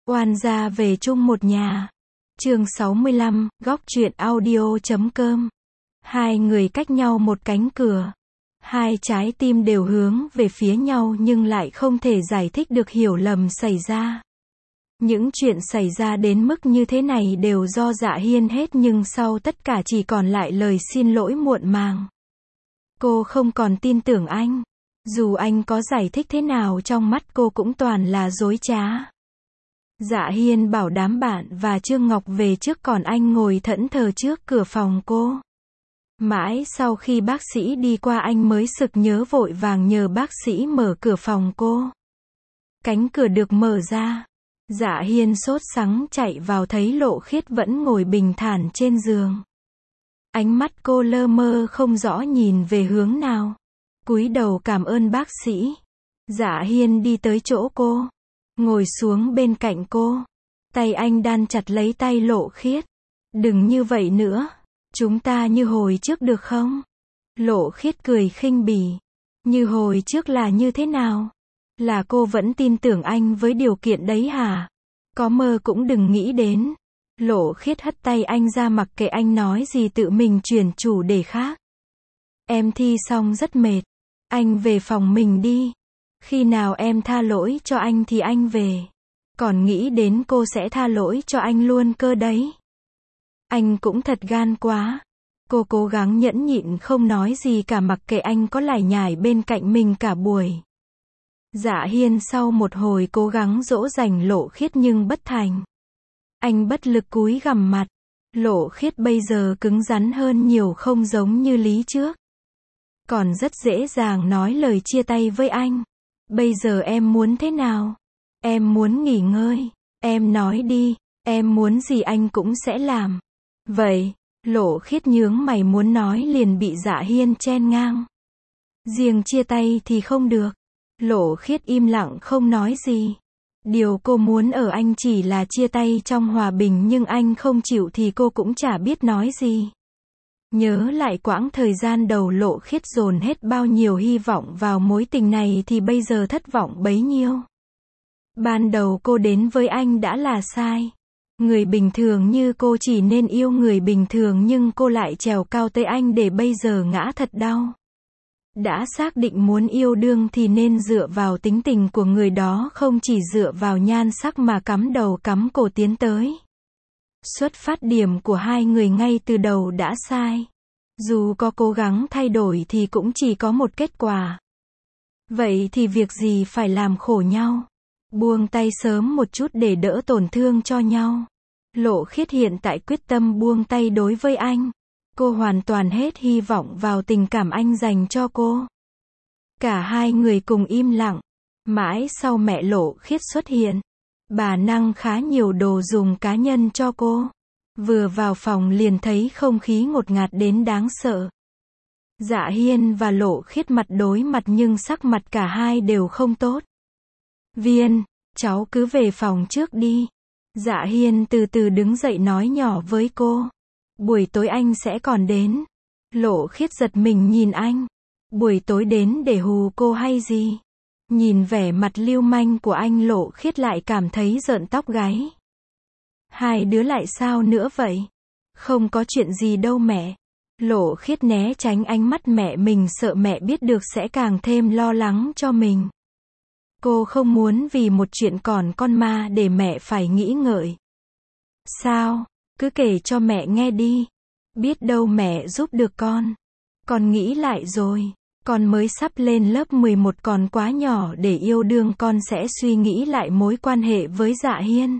Oan gia về chung một nhà. Chương 65, góc truyện audio.com. Hai người cách nhau một cánh cửa. Hai trái tim đều hướng về phía nhau nhưng lại không thể giải thích được hiểu lầm xảy ra. Những chuyện xảy ra đến mức như thế này đều do Dạ Hiên hết nhưng sau tất cả chỉ còn lại lời xin lỗi muộn màng. Cô không còn tin tưởng anh. Dù anh có giải thích thế nào trong mắt cô cũng toàn là dối trá. Dạ Hiên bảo đám bạn và Trương Ngọc về trước còn anh ngồi thẫn thờ trước cửa phòng cô. Mãi sau khi bác sĩ đi qua anh mới sực nhớ vội vàng nhờ bác sĩ mở cửa phòng cô. Cánh cửa được mở ra. Dạ Hiên sốt sắng chạy vào thấy Lộ Khiết vẫn ngồi bình thản trên giường. Ánh mắt cô lơ mơ không rõ nhìn về hướng nào. Cúi đầu cảm ơn bác sĩ. Dạ Hiên đi tới chỗ cô. Ngồi xuống bên cạnh cô. Tay anh đan chặt lấy tay Lộ Khiết. Đừng như vậy nữa. Chúng ta như hồi trước được không? Lộ Khiết cười khinh bỉ. Như hồi trước là như thế nào? Là cô vẫn tin tưởng anh với điều kiện đấy hả? Có mơ cũng đừng nghĩ đến. Lộ Khiết hất tay anh ra mặc kệ anh nói gì tự mình chuyển chủ đề khác. Em thi xong rất mệt. Anh về phòng mình đi. Khi nào em tha lỗi cho anh thì anh về. Còn nghĩ đến cô sẽ tha lỗi cho anh luôn cơ đấy. Anh cũng thật gan quá. Cô cố gắng nhẫn nhịn không nói gì cả mặc kệ anh có lải nhải bên cạnh mình cả buổi. Dạ Hiên sau một hồi cố gắng dỗ dành Lộ Khiết nhưng bất thành. Anh bất lực cúi gằm mặt. Lộ Khiết bây giờ cứng rắn hơn nhiều không giống như lý trước. Còn rất dễ dàng nói lời chia tay với anh. Bây giờ em muốn thế nào? Em muốn nghỉ ngơi. Em nói đi. Em muốn gì anh cũng sẽ làm. Vậy, Lộ Khiết nhướng mày muốn nói liền bị Dạ Hiên chen ngang. Riêng chia tay thì không được. Lộ Khiết im lặng không nói gì. Điều cô muốn ở anh chỉ là chia tay trong hòa bình nhưng anh không chịu thì cô cũng chả biết nói gì. Nhớ lại quãng thời gian đầu Lộ Khiết dồn hết bao nhiêu hy vọng vào mối tình này thì bây giờ thất vọng bấy nhiêu. Ban đầu cô đến với anh đã là sai. Người bình thường như cô chỉ nên yêu người bình thường nhưng cô lại trèo cao tới anh để bây giờ ngã thật đau. Đã xác định muốn yêu đương thì nên dựa vào tính tình của người đó không chỉ dựa vào nhan sắc mà cắm đầu cắm cổ tiến tới. Xuất phát điểm của hai người ngay từ đầu đã sai. Dù có cố gắng thay đổi thì cũng chỉ có một kết quả. Vậy thì việc gì phải làm khổ nhau. Buông tay sớm một chút để đỡ tổn thương cho nhau. Lộ Khiết hiện tại quyết tâm buông tay đối với anh. Cô hoàn toàn hết hy vọng vào tình cảm anh dành cho cô. Cả hai người cùng im lặng. Mãi sau mẹ Lộ Khiết xuất hiện. Bà năng khá nhiều đồ dùng cá nhân cho cô. Vừa vào phòng liền thấy không khí ngột ngạt đến đáng sợ. Dạ Hiên và Lộ Khiết mặt đối mặt nhưng sắc mặt cả hai đều không tốt. Viên, cháu cứ về phòng trước đi. Dạ Hiên từ từ đứng dậy nói nhỏ với cô. Buổi tối anh sẽ còn đến. Lộ Khiết giật mình nhìn anh. Buổi tối đến để hù cô hay gì? Nhìn vẻ mặt lưu manh của anh Lộ Khiết lại cảm thấy rợn tóc gáy. Hai đứa lại sao nữa vậy? Không có chuyện gì đâu mẹ. Lộ Khiết né tránh ánh mắt mẹ mình sợ mẹ biết được sẽ càng thêm lo lắng cho mình. Cô không muốn vì một chuyện còn con ma để mẹ phải nghĩ ngợi. Sao? Cứ kể cho mẹ nghe đi. Biết đâu mẹ giúp được con. Con nghĩ lại rồi. Con mới sắp lên lớp 11 còn quá nhỏ để yêu đương con sẽ suy nghĩ lại mối quan hệ với Dạ Hiên.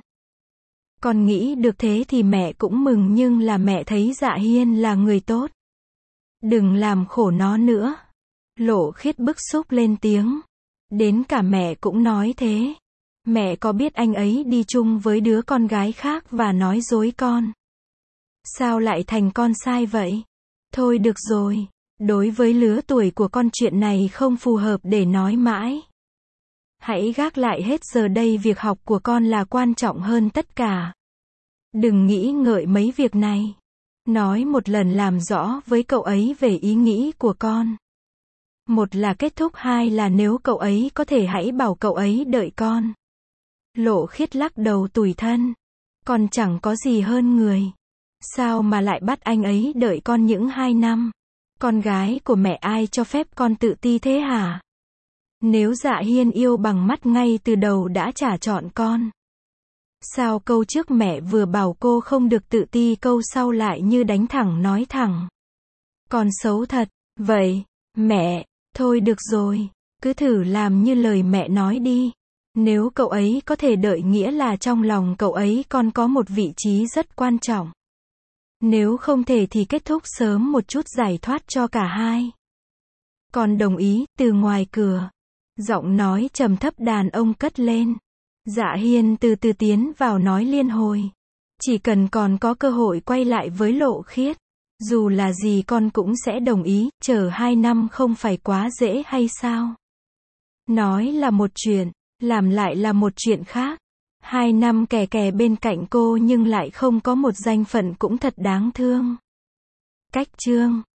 Con nghĩ được thế thì mẹ cũng mừng nhưng là mẹ thấy Dạ Hiên là người tốt. Đừng làm khổ nó nữa. Lộ Khiết bức xúc lên tiếng. Đến cả mẹ cũng nói thế. Mẹ có biết anh ấy đi chung với đứa con gái khác và nói dối con. Sao lại thành con sai vậy? Thôi được rồi. Đối với lứa tuổi của con chuyện này không phù hợp để nói mãi. Hãy gác lại hết giờ đây việc học của con là quan trọng hơn tất cả. Đừng nghĩ ngợi mấy việc này. Nói một lần làm rõ với cậu ấy về ý nghĩ của con. Một là kết thúc, hai là nếu cậu ấy có thể hãy bảo cậu ấy đợi con. Lộ Khiết lắc đầu tủi thân. Con chẳng có gì hơn người. Sao mà lại bắt anh ấy đợi con những 2 năm? Con gái của mẹ ai cho phép con tự ti thế hả? Nếu Dạ Hiên yêu bằng mắt ngay từ đầu đã chả chọn con. Sao câu trước mẹ vừa bảo cô không được tự ti, câu sau lại như đánh thẳng nói thẳng. Con xấu thật. Vậy, mẹ, thôi được rồi, cứ thử làm như lời mẹ nói đi. Nếu cậu ấy có thể đợi nghĩa là trong lòng cậu ấy con có một vị trí rất quan trọng. Nếu không thể thì kết thúc sớm một chút giải thoát cho cả hai. Con đồng ý. Từ ngoài cửa, giọng nói trầm thấp đàn ông cất lên. Dạ Hiên từ từ tiến vào nói liên hồi. Chỉ cần còn có cơ hội quay lại với Lộ Khiết, dù là gì con cũng sẽ đồng ý, chờ 2 năm không phải quá dễ hay sao? Nói là một chuyện, làm lại là một chuyện khác. 2 năm kè kè bên cạnh cô nhưng lại không có một danh phận cũng thật đáng thương. Cách chương